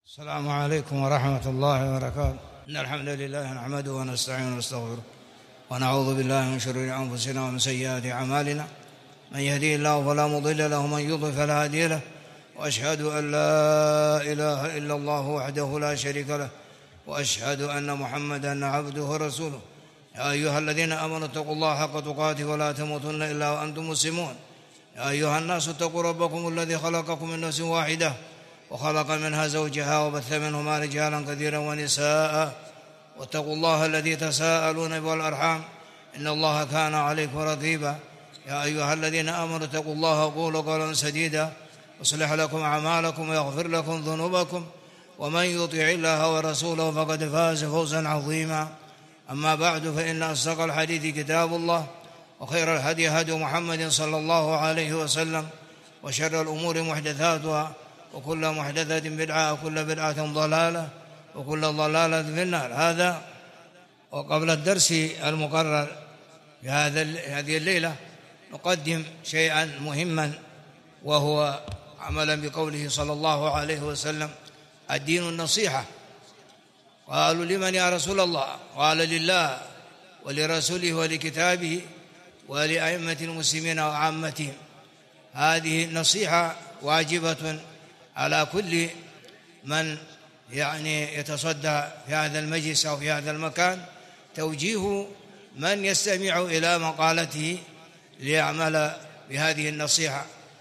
السلام عليكم ورحمة الله وبركاته. إن الحمد لله نحمده ونستعينه ونستغفره ونعوذ بالله من شرور أنفسنا ومن سيئات أعمالنا. من يهديه الله فلا مضل له ومن يضلل فلا هادي له، وأشهد أن لا إله إلا الله وحده لا شريك له، وأشهد أن محمدا عبده ورسوله. يا أيها الذين آمنوا اتقوا الله حق تقاته ولا تموتن إلا وأنتم مسلمون. يا أيها الناس اتقوا ربكم الذي خلقكم من نفس واحدة وخلق منها زوجها وبث منهما رجالا كثيرا ونساء، واتقوا الله الذي تساءلون به والأرحام إن الله كان عليكم رقيبا. يا أيها الذين آمنوا اتقوا الله وقولوا قولا سديدا يصلح لكم أعمالكم ويغفر لكم ذنوبكم، ومن يطع الله ورسوله فقد فاز فوزا عظيما. أما بعد، فإن أصدق الحديث كتاب الله، وخير الهدي هدي محمد صلى الله عليه وسلم، وشر الأمور محدثاتها، وكل محدثة بدعة، وكل بدعة ضلالة، وكل ضلالة في النار. هذا وقبل الدرس المقرر في هذه الليلة نقدم شيئا مهما، وهو عملا بقوله صلى الله عليه وسلم: الدين النصيحة. قالوا: لمن يا رسول الله؟ قال: لله ولرسوله ولكتابه ولأئمة المسلمين وعامتهم. هذه النصيحة واجبة على كل من يتصدى في هذا المجلس أو في هذا المكان، توجيه من يستمع إلى مقالته ليعمل بهذه النصيحة.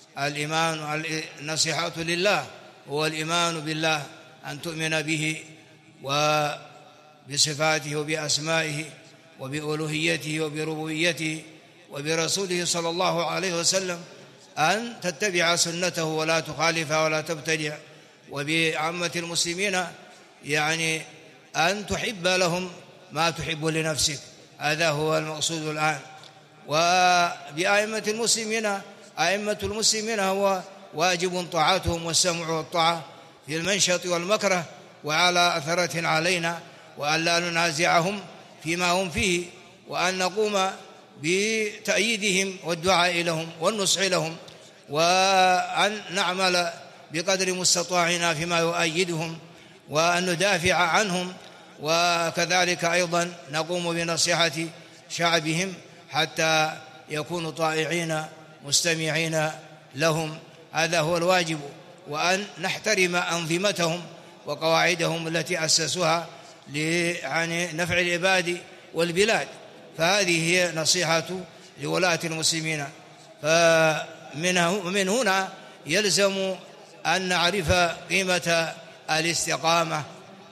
النصيحة لله هو الإيمان بالله، أن تؤمن به وبصفاته وبأسمائه وبألوهيته وبربوبيته وبرسوله صلى الله عليه وسلم، أن تتبع سنته ولا تخالفها ولا تبتدع. وبعامة المسلمين أن تحب لهم ما تحب لنفسك، هذا هو المقصود الآن. وبأئمة المسلمين، أئمة المسلمين هو واجب طاعتهم والسمع والطاعة في المنشط والمكره، وعلى أثرة علينا وأن لا ننازعهم فيما هم فيه، وأن نقوم بتأييدهم والدعاء لهم والنصح لهم، وأن نعمل بقدر مستطاعنا فيما يؤيدهم، وأن ندافع عنهم، وكذلك أيضا نقوم بنصيحة شعبهم حتى يكونوا طائعين مستمعين لهم. هذا هو الواجب، وأن نحترم أنظمتهم وقواعدهم التي أسسوها لنفع العباد والبلاد. فهذه هي نصيحة لولاة المسلمين. فمن هنا يلزم أن نعرف قيمة الاستقامة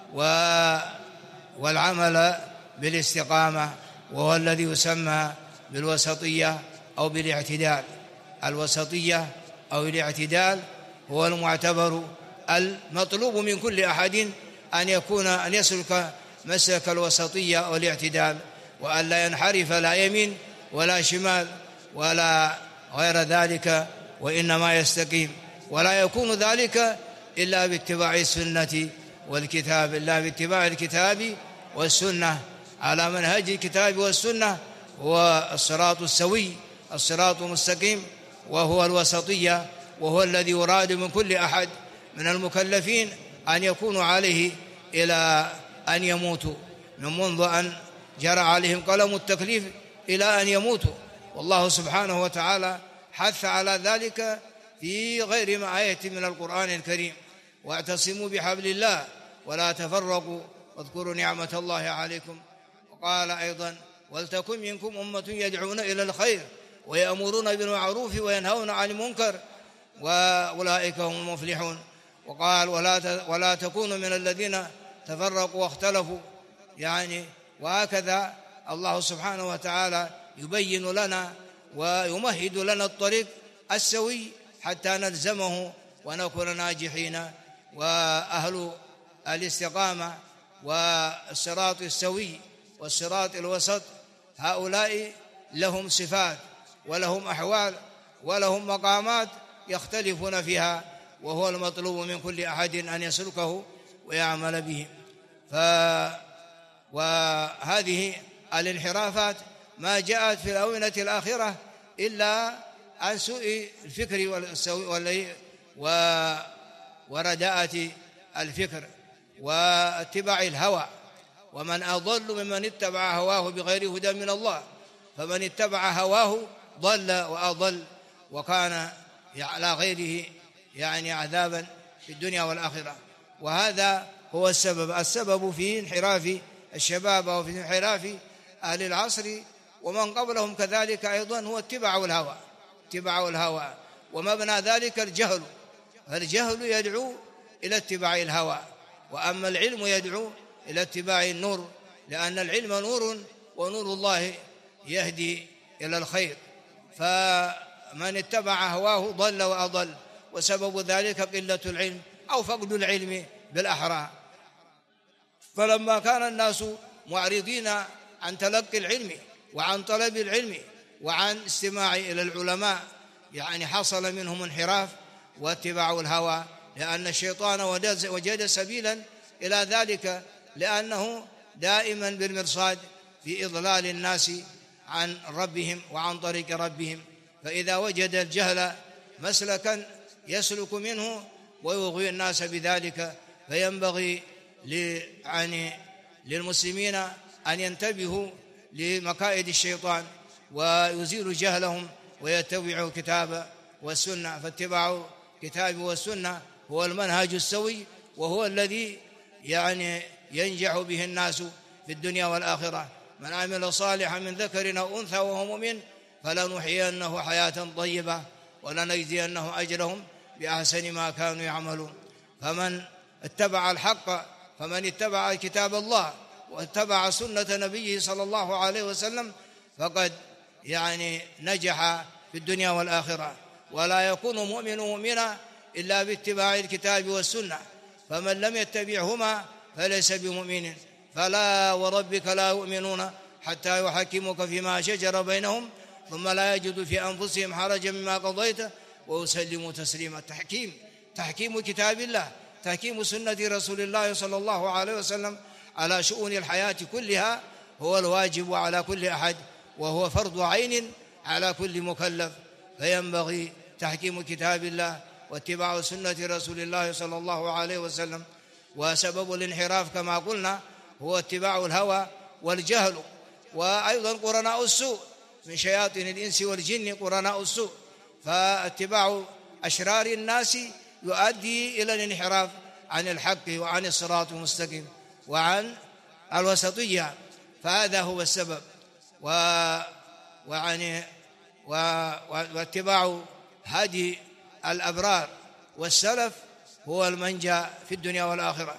والعمل بالاستقامة، وهو الذي يسمى بالوسطية أو بالاعتدال. الوسطية أو الاعتدال هو المعتبر المطلوب من كل أحد، أن يسلك مسلك الوسطية والاعتدال، وأن لا ينحرف لا يمين ولا شمال ولا غير ذلك، وإنما يستقيم. ولا يكون ذلك إلا باتباع السنة والكتاب، إلا باتباع الكتاب والسنة على منهج الكتاب والسنة. هو الصراط السوي، الصراط المستقيم، وهو الوسطية، وهو الذي يراد من كل أحد من المكلفين أن يكونوا عليه إلى أن يموتوا، من منذ أن جرى عليهم قلم التكليف إلى أن يموتوا. والله سبحانه وتعالى حث على ذلك في غير ما آية من القرآن الكريم: واعتصموا بحبل الله ولا تفرقوا واذكروا نعمة الله عليكم. وقال أيضا: ولتكن منكم أمة يدعون إلى الخير ويأمرون بالمعروف وينهون عن المنكر وأولئك هم المفلحون. وقال: ولا تكونوا من الذين تفرقوا واختلفوا. وهكذا الله سبحانه وتعالى يبين لنا ويمهد لنا الطريق السوي حتى نلزمه ونكون ناجحين. وأهل الاستقامة والصراط السوي والصراط الوسط هؤلاء لهم صفات ولهم أحوال ولهم مقامات يختلفون فيها، وهو المطلوب من كل أحد أن يسلكه ويعمل به. وهذه الانحرافات ما جاءت في الآونة الآخرة إلا عن سوء الفكر ورداءة الفكر واتباع الهوى. ومن أضل ممن اتبع هواه بغير هدى من الله، فمن اتبع هواه ضل وأضل وكان على غيره يعني عذابا في الدنيا والآخرة. وهذا هو السبب في انحراف الشباب وفي انحراف أهل العصر ومن قبلهم كذلك أيضا هو اتباع الهوى. ومبنى ذلك الجهل، فالجهل يدعو إلى اتباع الهوى، وأما العلم يدعو إلى اتباع النور، لأن العلم نور ونور الله يهدي إلى الخير. فمن اتبع هواه ضل وأضل، وسبب ذلك قلة العلم أو فقد العلم بالأحرى. فلما كان الناس معرضين عن تلقي العلم وعن طلب العلم وعن استماع إلى العلماء يعني حصل منهم انحراف واتباع الهوى، لأن الشيطان وجد سبيلا إلى ذلك، لأنه دائما بالمرصاد في إضلال الناس عن ربهم وعن طريق ربهم. فإذا وجد الجهل مسلكا يسلك منه ويغوي الناس بذلك، فينبغي للمسلمين أن ينتبهوا لمكائد الشيطان ويزيلوا جهلهم ويتبعوا الكتاب والسنة. فاتباع الكتاب والسنة هو المنهج السوي، وهو الذي يعني ينجح به الناس في الدنيا والآخرة. من عمل صالحا من ذكر أو أنثى وهو مؤمن فلنحيينه حياة طيبة ولنجزينهم أجرهم بأحسن ما كانوا يعملون. فمن اتبع الحق، فمن اتبع كتاب الله واتبع سنة نبيه صلى الله عليه وسلم فقد يعني نجح في الدنيا والآخرة. ولا يكون مؤمن مؤمنا إلا باتباع الكتاب والسنة، فمن لم يتبعهما فليس بمؤمن. فلا وربك لا يؤمنون حتى يحكموك فيما شجر بينهم ثم لا يجدوا في أنفسهم حرجا مما قضيت ويسلموا تسليما. تحكيم كتاب الله، تحكيم سنة رسول الله صلى الله عليه وسلم على شؤون الحياة كلها هو الواجب على كل أحد، وهو فرض عين على كل مكلف. فينبغي تحكيم كتاب الله واتباع سنة رسول الله صلى الله عليه وسلم. وسبب الانحراف كما قلنا هو اتباع الهوى والجهل، وأيضا قرناء السوء من شياطين الإنس والجن قرناء السوء. فاتباع أشرار الناس يؤدي إلى الانحراف عن الحق وعن الصراط المستقيم وعن الوسطية. فهذا هو السبب. واتباع هدي الأبرار والسلف هو المنجى في الدنيا والآخرة.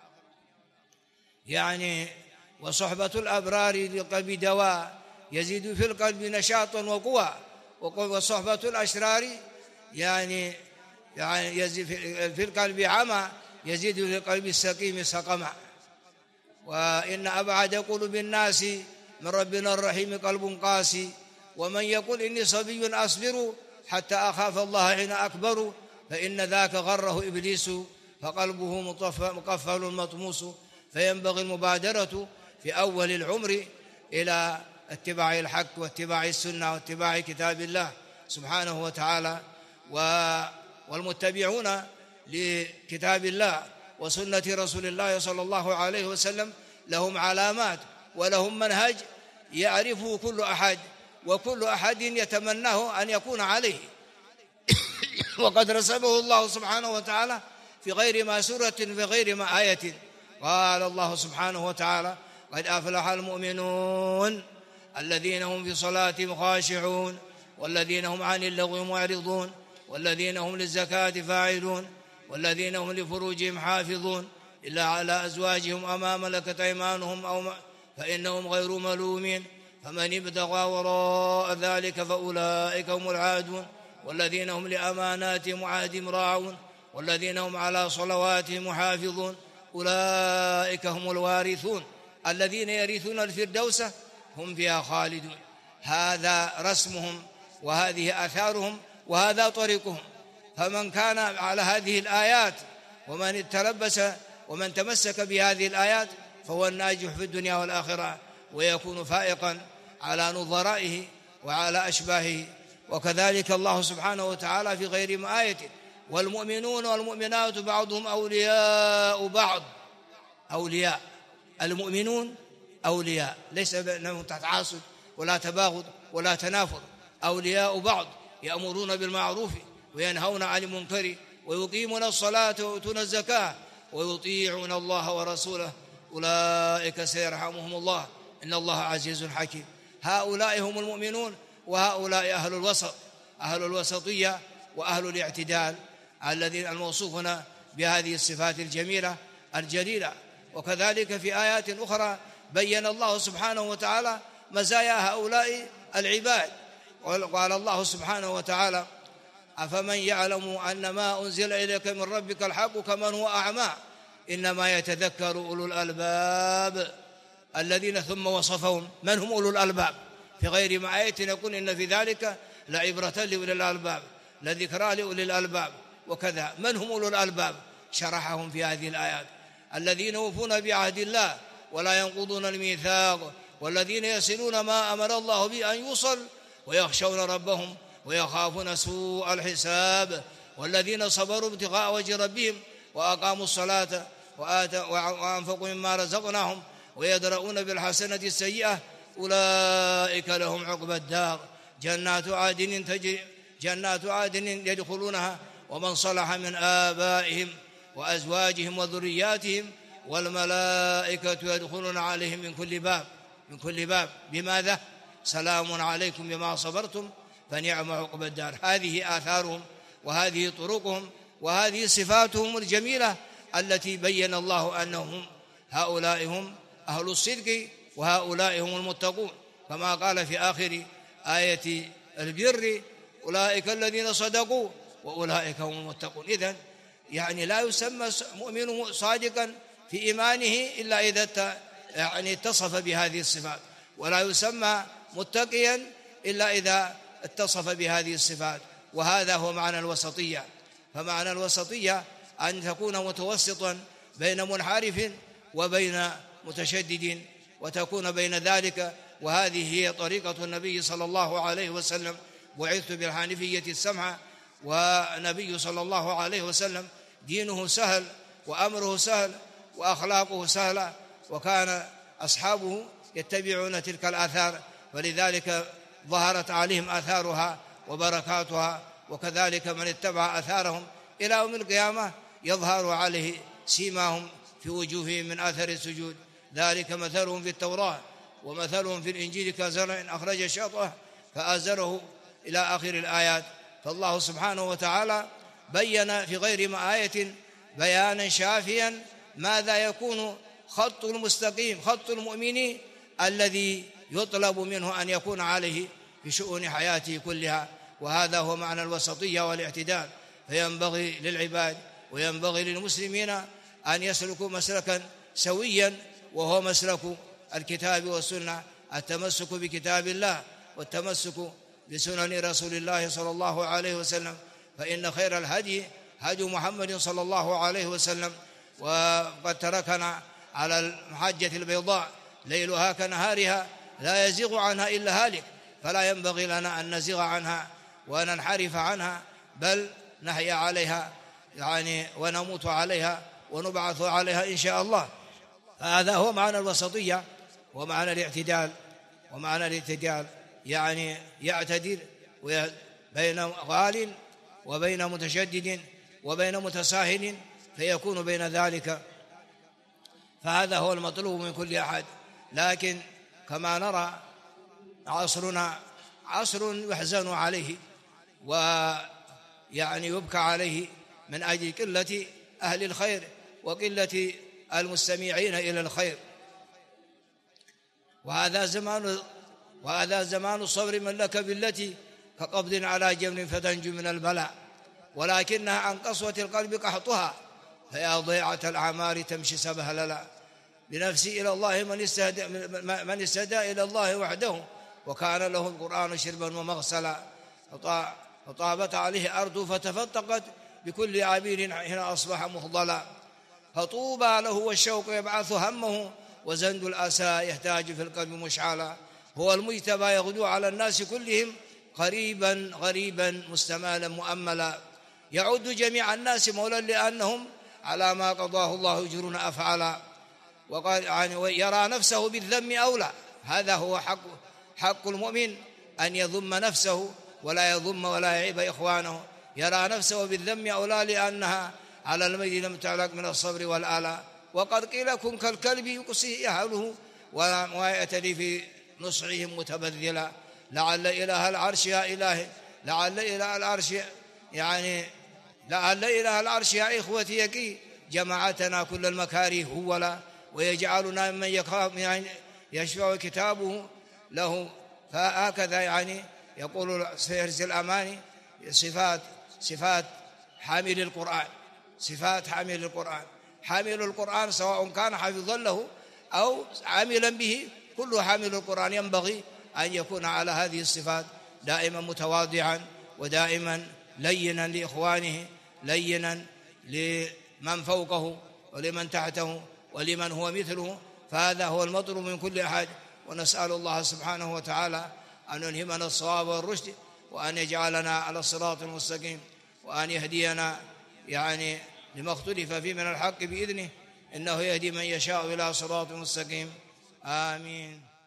يعني وصحبة الأبرار للقلب دواء يزيد في القلب نشاطا وقوى، وصحبة الأشرار يعني يزيد في القلب عمى يزيد في القلب السقيم سقما. وإن أبعد قلوب الناس من ربنا الرحيم قلب قاسي، ومن يقول إني صبي أصبر حتى أخاف الله حين أكبر فإن ذاك غره إبليس فقلبه مقفل مطموس. فينبغي المبادرة في أول العمر إلى اتباع الحق واتباع السنة واتباع كتاب الله سبحانه وتعالى. والمتبعون لكتاب الله وسنة رسول الله صلى الله عليه وسلم لهم علامات ولهم منهج يعرفه كل أحد، وكل أحد يتمناه أن يكون عليه وقد رسمه الله سبحانه وتعالى في غير ما سورة في غير ما آية. قال الله سبحانه وتعالى قد أفلح المؤمنون الذين هم في صلاتهم خاشعون والذين هم عن اللغو معرضون والذين هم للزكاة فاعلون والذين هم لفروجهم حافظون إلا على أزواجهم أما ملكت أيمانهم فإنهم غير ملومين فمن ابتغى وراء ذلك فأولئك هم العادون والذين هم لأماناتهم وعهدهم راعون والذين هم على صلواتهم محافظون أولئك هم الوارثون الذين يرثون الفردوس هم فيها خالدون. هذا رسمهم وهذه آثارهم وهذا طريقهم. فمن كان على هذه الآيات ومن تلبس ومن تمسك بهذه الآيات فهو الناجح في الدنيا والآخرة، ويكون فائقا على نظرائه وعلى أشباهه. وكذلك الله سبحانه وتعالى في غير آية والمؤمنون والمؤمنات بعضهم أولياء بعض. أولياء المؤمنون أولياء، ليس بينهم تعاصد ولا تباغض ولا تنافر، أولياء بعض، يأمرون بالمعروف وينهون عن المنكر ويقيمون الصلاة ويؤتون الزكاة ويطيعون الله ورسوله أولئك سيرحمهم الله إن الله عزيز حكيم. هؤلاء هم المؤمنون، وهؤلاء أهل الوسط، أهل الوسطية وأهل الاعتدال الذين الموصوفون بهذه الصفات الجميلة الجليلة. وكذلك في آيات أخرى بين الله سبحانه وتعالى مزايا هؤلاء العباد، قال الله سبحانه وتعالى: أفمن يعلم أن ما أنزل إليك من ربك الحق كمن هو أعمى إنما يتذكر أولو الألباب الذين، ثم وصفهم من هم أولو الألباب في غير ما آية يقول إن في ذلك لعبرة لأولي الألباب، لذكرى لأولي الألباب. وكذا من هم أولو الألباب شرحهم في هذه الآيات: الذين يوفون بعهد الله ولا ينقضون الميثاق، والذين يصلون ما أمر الله به أن يوصل، ويخشون ربهم ويخافون سوء الحساب، والذين صبروا ابتغاء وجه ربهم وأقاموا الصلاة وأنفقوا مما رزقناهم ويدرؤون بالحسنة السيئة أولئك لهم عقبى الدار جنات عدن يدخلونها ومن صلح من آبائهم وأزواجهم وذرياتهم والملائكة يدخلون عليهم من كل باب بماذا؟ سلام عليكم بما صبرتم فنعم عقبى الدار. هذه آثارهم وهذه طرقهم وهذه صفاتهم الجميلة التي بين الله أنهم هؤلاء هم أهل الصدق وهؤلاء هم المتقون، كما قال في آخر آية البر: أولئك الذين صدقوا وأولئك هم المتقون. إذن يعني لا يسمى مؤمن صادقا في إيمانه إلا إذا اتصف بهذه الصفات، ولا يسمى متقيا إلا إذا اتصف بهذه الصفات. وهذا هو معنى الوسطية. فمعنى الوسطية أن تكون متوسطا بين منحرف وبين متشدد، وتكون بين ذلك. وهذه هي طريقة النبي صلى الله عليه وسلم: بعثت بالحنيفية السمحة. ونبي صلى الله عليه وسلم دينه سهل وأمره سهل وأخلاقه سهلة، وكان أصحابه يتبعون تلك الآثار، ولذلك ظهرت عليهم آثارها وبركاتها. وكذلك من اتبع آثارهم إلى يوم القيامة يظهر عليه سيماهم في وجوههم من آثر السجود. ذلك مثلهم في التوراة ومثلهم في الإنجيل كزرع أخرج شطأه فآزره إلى آخر الآيات. فالله سبحانه وتعالى بين في غير ما آية بيانا شافيا ماذا يكون خط المستقيم، خط المؤمن الذي يطلب منه أن يكون عليه في شؤون حياته كلها. وهذا هو معنى الوسطية والاعتدال. فينبغي للعباد وينبغي للمسلمين أن يسلكوا مسلكا سويا، وهو مسلك الكتاب والسنة، التمسك بكتاب الله والتمسك بسنن رسول الله صلى الله عليه وسلم. فإن خير الهدي هدي محمد صلى الله عليه وسلم، وقد تركنا على المحجة البيضاء ليلها كنهارها لا يزيغ عنها إلا هالك، فلا ينبغي لنا أن نزيغ عنها وننحرف عنها، بل نحيا عليها ونموت عليها ونبعث عليها إن شاء الله. هذا هو معنى الوسطية ومعنى الاعتدال. ومعنى الاعتدال يعني يعتدل بين غال وبين متشدد وبين متساهل، فيكون بين ذلك. فهذا هو المطلوب من كل أحد. لكن كما نرى عصرنا عصر يحزن عليه يبكى عليه من أجل قلة أهل الخير وقلة المستمعين إلى الخير. وهذا زمان الصبر من لك بالتي كقبض على جمل فتنجو من البلاء، ولكنها عن قسوة القلب قحطها، فيا ضيعة الأعمار تمشي سبهللا. بنفسي إلى الله من استهدى إلى الله وحده، وكان له القرآن شربا ومغسلا. فطابت عليه أرض فتفتقت بكل عبير حين أصبح مفضلا. فطوبى له والشوق يبعث همه، وزند الأسى يحتاج في القلب مشعلا. هو المجتبى يغدو على الناس كلهم قريبا غريبا مستمالا مؤملا. يعد جميع الناس مولا لأنهم على ما قضاه الله يجرون أفعالا، وقال يعني يرى نفسه بالذم أولى. هذا هو حق المؤمن، أن يذم نفسه ولا يذم ولا يعيب إخوانه. يرى نفسه بالذم أولى لأنها على الميت لم تعلق من الصبر والآلاء. وقد قيل كن كالكلب يقصيه أهله وما يأتلي في نصعهم متبذلا. لعل إله العرش يا إلهي، لعل إله العرش يعني لعل إله العرش يا إخوتي يكي جماعتنا كل المكاره ولا ويجعلنا ممن يخاف يعني يشفع كتابه له. فهكذا يعني يقول سيرز الأماني صفات حامل القرآن، صفات حامل القرآن. حامل القرآن سواء كان حافظا له أو عاملا به، كل حامل القرآن ينبغي أن يكون على هذه الصفات، دائما متواضعا ودائما لينا لإخوانه، لينا لمن فوقه ولمن تحته ولمن هو مثله. فهذا هو المطلوب من كل أحد. ونسأل الله سبحانه وتعالى أن يلهمنا الصواب والرشد، وأن يجعلنا على الصراط المستقيم، وأن يهدينا يعني لما اختلف فيه من الحق بإذنه، إنه يهدي من يشاء إلى صراط مستقيم. آمين.